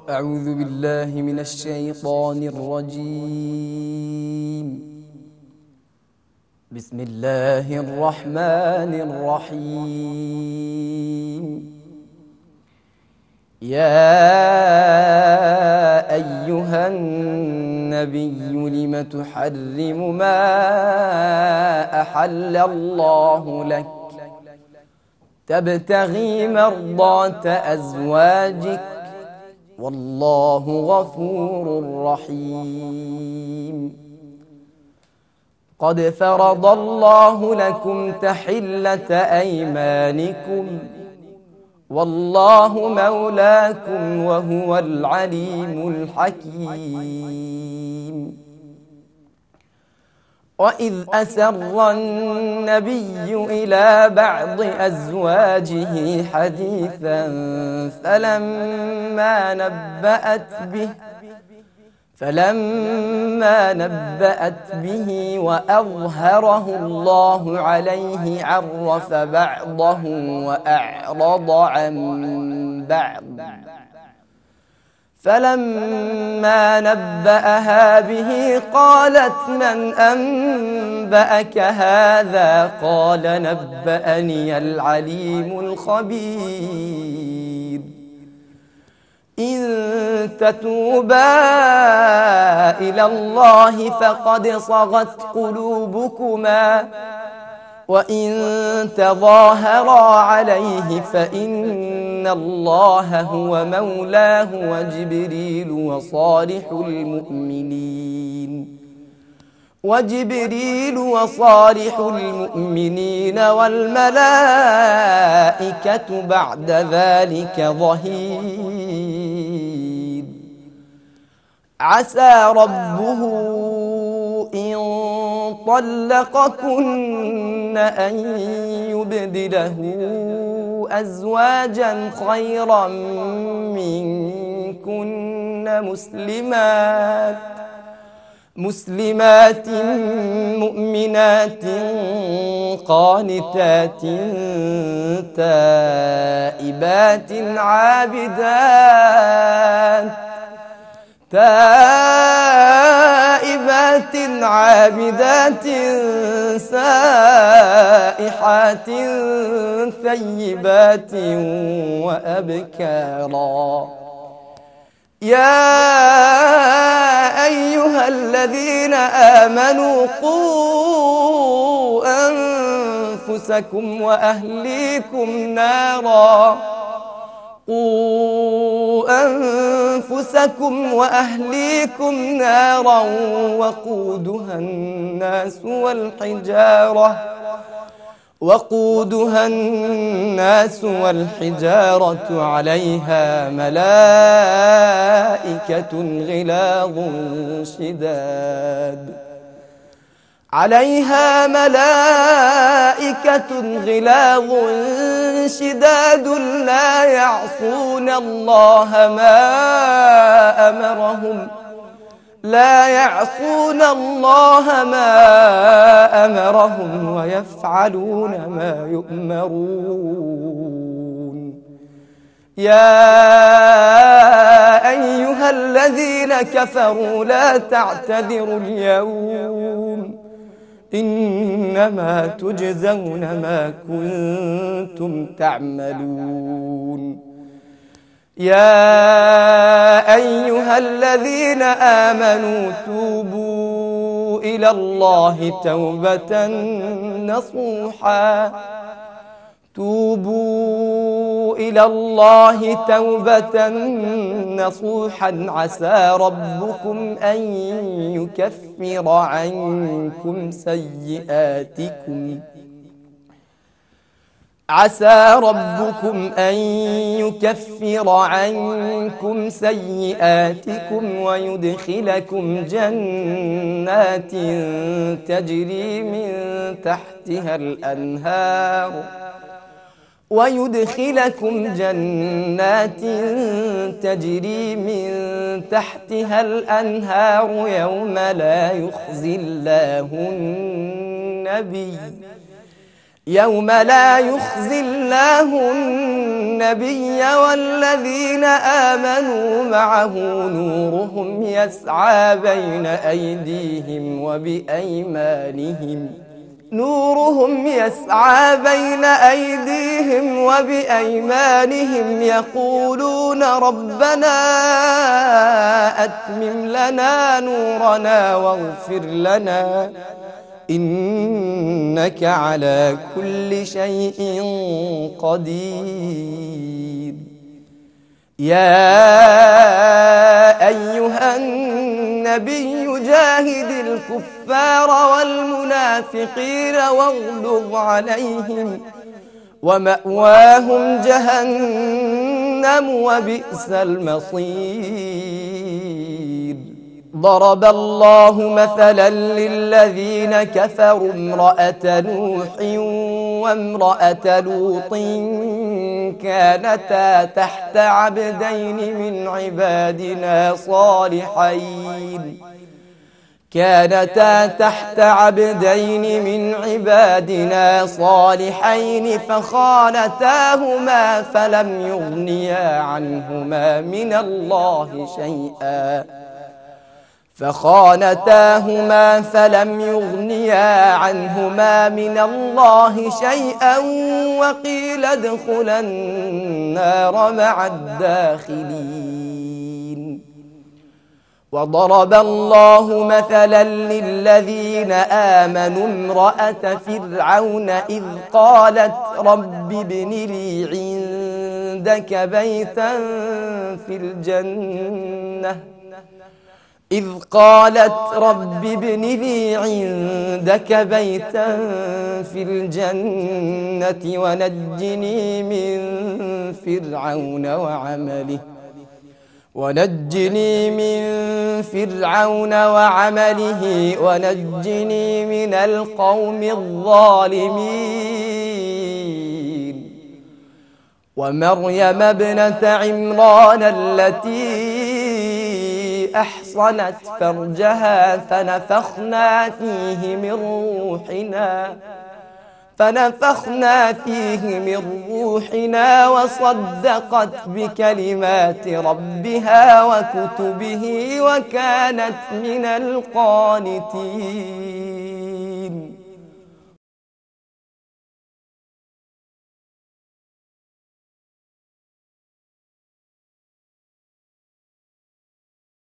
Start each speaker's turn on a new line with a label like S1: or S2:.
S1: أعوذ بالله من الشيطان الرجيم. بسم الله الرحمن الرحيم. يا أيها النبي لم تحرم ما أحل الله لك تبتغي مرضات أزواجك والله غفور رحيم. قد فرض الله لكم تحلة أيمانكم والله مولاكم وهو العليم الحكيم. وإذ أسر النبي إلى بعض أزواجه حديثا فلما نبأت به وأظهره الله عليه عرف بعضه وأعرض عن بعض. فلما نبأها به قالت من أنبأك هذا؟ قال نبأني العليم الخبير. إن تتوبا إلى الله فقد صغت قلوبكما وإن تظاهرا عليه فإن الله هو مولاه وجبريل وصالح المؤمنين والملائكة بعد ذلك ظهير. عسى ربه إن طلقكن أن يبدله أزواجا خيرا منكن مسلمات مؤمنات قانتات تائبات عابدات سائحات ثيبات وأبكارا. يا أيها الذين آمنوا قوا أنفسكم وأهليكم نارا وقودها الناس والحجارة عليها ملائكة غلاظ شداد لا يعصون الله ما أمرهم ويفعلون ما يؤمرون. يا أيها الذين كفروا لا تعتذروا اليوم إنما تجزون ما كنتم تعملون. يا أيها الذين آمنوا توبوا إلى الله توبة نصوحا عسى ربكم أن يكفر عنكم سيئاتكم ويدخلكم جنات تجري من تحتها الأنهار يوم لا يخزي الله النبي النبي والذين آمنوا معه يسعى بين أيديهم وبأيمانهم يقولون ربنا أتمم لنا نورنا واغفر لنا إنك على كل شيء قدير. يا أيها النبي جاهد الكفار والمنافقين واغلظ عليهم ومأواهم جهنم وبئس المصير. ضرب الله مثلا للذين كفروا امرأة نوح وامرأة لوط كانتا تحت عبدين من عبادنا صالحين فخانتاهما فلم يغنيا عنهما من الله شيئا وقيل ادخلا النار مع الداخلين. وضرب الله مثلا للذين آمنوا امرأة فرعون إذ قالت رب ابن لي عندك بيتا في الجنة ونجني من فرعون وعمله ونجني من القوم الظالمين. ومريم ابنة عمران التي أحصنت فرجها فنفخنا فيه من روحنا وصدقت بكلمات ربها وكتبه وكانت من القانتين.